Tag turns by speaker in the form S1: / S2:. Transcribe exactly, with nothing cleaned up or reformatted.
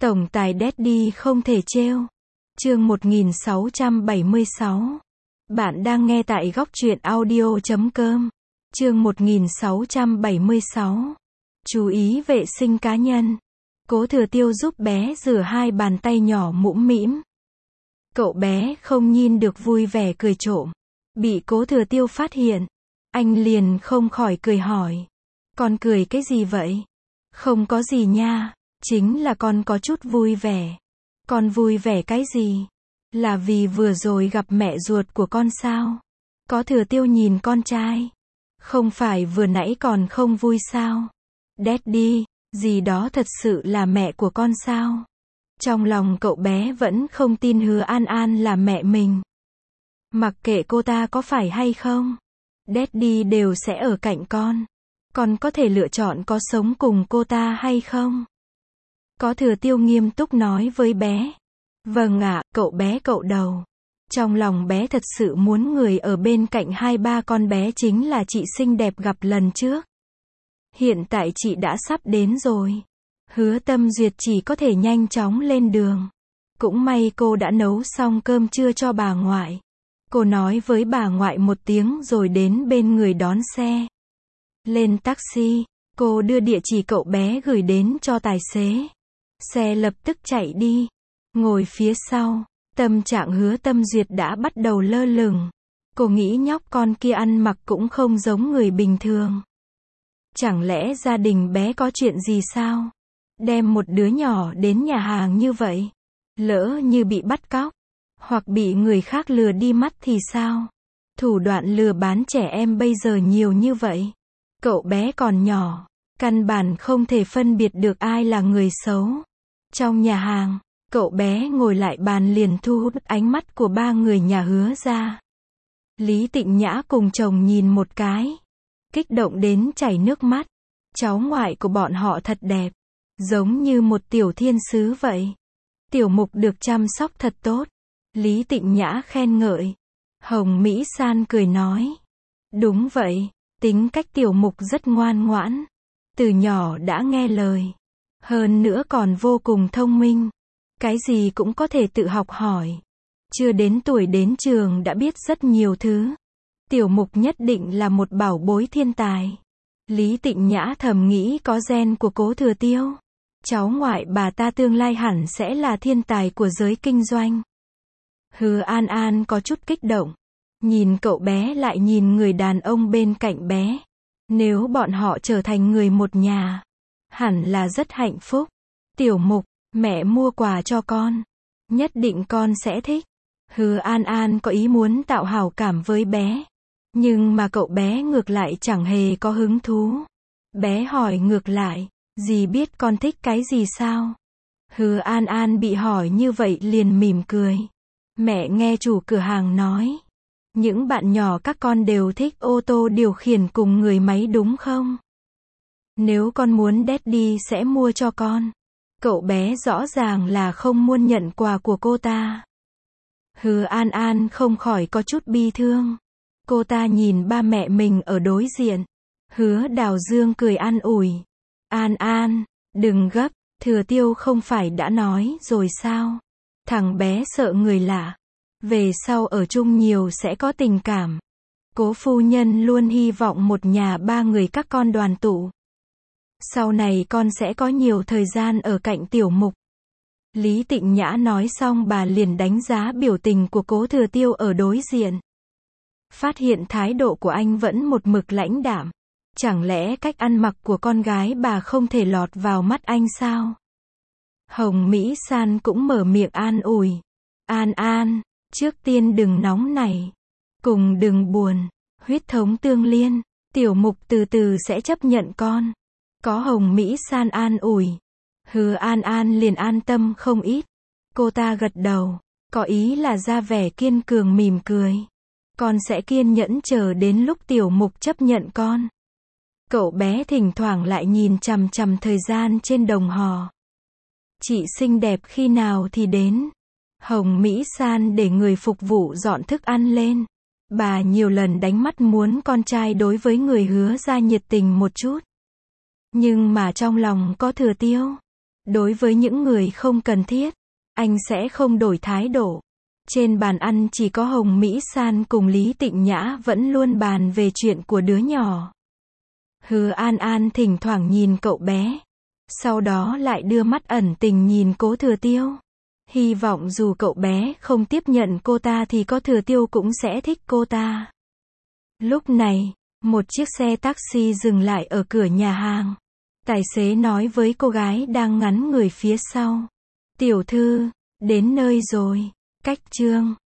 S1: Tổng tài Daddy không thể trêu. Chương một nghìn sáu trăm bảy mươi sáu. Bạn đang nghe tại góc truyện audio chấm com. Chương một nghìn sáu trăm bảy mươi sáu. Chú ý vệ sinh cá nhân. Cố Thừa Tiêu giúp bé rửa hai bàn tay nhỏ mũm mĩm. Cậu bé không nhìn được vui vẻ cười trộm. Bị Cố Thừa Tiêu phát hiện, anh liền không khỏi cười hỏi. Con cười cái gì vậy? Không có gì nha, chính là con có chút vui vẻ. Con vui vẻ cái gì? Là vì vừa rồi gặp mẹ ruột của con sao? Cố Thừa Tiêu nhìn con trai. Không phải vừa nãy còn không vui sao? Daddy, gì đó thật sự là mẹ của con sao? Trong lòng cậu bé vẫn không tin Hứa An An là mẹ mình. Mặc kệ cô ta có phải hay không, Daddy đều sẽ ở cạnh con. Con có thể lựa chọn có sống cùng cô ta hay không? Cố Thừa Tiêu nghiêm túc nói với bé. Vâng ạ, cậu bé cậu đầu. Trong lòng bé thật sự muốn người ở bên cạnh hai ba con bé chính là chị xinh đẹp gặp lần trước. Hiện tại chị đã sắp đến rồi. Hứa Tâm Duyệt chỉ có thể nhanh chóng lên đường. Cũng may cô đã nấu xong cơm trưa cho bà ngoại. Cô nói với bà ngoại một tiếng rồi đến bên người đón xe. Lên taxi, cô đưa địa chỉ cậu bé gửi đến cho tài xế. Xe lập tức chạy đi. Ngồi phía sau, tâm trạng Hứa Tâm Duyệt đã bắt đầu lơ lửng. Cô nghĩ nhóc con kia ăn mặc cũng không giống người bình thường. Chẳng lẽ gia đình bé có chuyện gì sao? Đem một đứa nhỏ đến nhà hàng như vậy. Lỡ như bị bắt cóc, hoặc bị người khác lừa đi mất thì sao? Thủ đoạn lừa bán trẻ em bây giờ nhiều như vậy. Cậu bé còn nhỏ, căn bản không thể phân biệt được ai là người xấu. Trong nhà hàng, cậu bé ngồi lại bàn liền thu hút ánh mắt của ba người nhà Hứa ra. Lý Tịnh Nhã cùng chồng nhìn một cái, kích động đến chảy nước mắt. Cháu ngoại của bọn họ thật đẹp, giống như một tiểu thiên sứ vậy. Tiểu Mục được chăm sóc thật tốt. Lý Tịnh Nhã khen ngợi. Hồng Mỹ San cười nói. Đúng vậy, tính cách Tiểu Mục rất ngoan ngoãn. Từ nhỏ đã nghe lời. Hơn nữa còn vô cùng thông minh. Cái gì cũng có thể tự học hỏi. Chưa đến tuổi đến trường đã biết rất nhiều thứ. Tiểu Mục nhất định là một bảo bối thiên tài. Lý Tịnh Nhã thầm nghĩ có gen của Cố Thừa Tiêu. Cháu ngoại bà ta tương lai hẳn sẽ là thiên tài của giới kinh doanh. Hứa An An có chút kích động. Nhìn cậu bé lại nhìn người đàn ông bên cạnh bé. Nếu bọn họ trở thành người một nhà, hẳn là rất hạnh phúc. Tiểu Mục, mẹ mua quà cho con. Nhất định con sẽ thích. Hứa An An có ý muốn tạo hảo cảm với bé. Nhưng mà cậu bé ngược lại chẳng hề có hứng thú. Bé hỏi ngược lại, dì biết con thích cái gì sao? Hứa An An bị hỏi như vậy liền mỉm cười. Mẹ nghe chủ cửa hàng nói, những bạn nhỏ các con đều thích ô tô điều khiển cùng người máy đúng không? Nếu con muốn Daddy sẽ mua cho con. Cậu bé rõ ràng là không muốn nhận quà của cô ta. Hứa An An không khỏi có chút bi thương. Cô ta nhìn ba mẹ mình ở đối diện. Hứa Đào Dương cười an ủi. An An, đừng gấp, Thừa Tiêu không phải đã nói rồi sao? Thằng bé sợ người lạ. Về sau ở chung nhiều sẽ có tình cảm. Cố phu nhân luôn hy vọng một nhà ba người các con đoàn tụ. Sau này con sẽ có nhiều thời gian ở cạnh Tiểu Mục. Lý Tịnh Nhã nói xong bà liền đánh giá biểu tình của Cố Thừa Tiêu ở đối diện. Phát hiện thái độ của anh vẫn một mực lãnh đạm. Chẳng lẽ cách ăn mặc của con gái bà không thể lọt vào mắt anh sao? Hồng Mỹ San cũng mở miệng an ủi. An An, trước tiên đừng nóng nảy. Cùng đừng buồn. Huyết thống tương liên. Tiểu Mục từ từ sẽ chấp nhận con. Có Hồng Mỹ San an ủi. Hứa An An liền an tâm không ít. Cô ta gật đầu. Có ý là ra vẻ kiên cường mỉm cười. Con sẽ kiên nhẫn chờ đến lúc Tiểu Mục chấp nhận con. Cậu bé thỉnh thoảng lại nhìn chằm chằm thời gian trên đồng hồ. Chị xinh đẹp khi nào thì đến. Hồng Mỹ San để người phục vụ dọn thức ăn lên. Bà nhiều lần đánh mắt muốn con trai đối với người Hứa ra nhiệt tình một chút. Nhưng mà trong lòng có Thừa Tiêu. Đối với những người không cần thiết, anh sẽ không đổi thái độ. Trên bàn ăn chỉ có Hồng Mỹ San cùng Lý Tịnh Nhã vẫn luôn bàn về chuyện của đứa nhỏ. Hứa An An thỉnh thoảng nhìn cậu bé, sau đó lại đưa mắt ẩn tình nhìn Cố Thừa Tiêu. Hy vọng dù cậu bé không tiếp nhận cô ta thì Cố Thừa Tiêu cũng sẽ thích cô ta. Lúc này, một chiếc xe taxi dừng lại ở cửa nhà hàng. Tài xế nói với cô gái đang ngắn người phía sau. Tiểu thư, đến nơi rồi. Cách Trương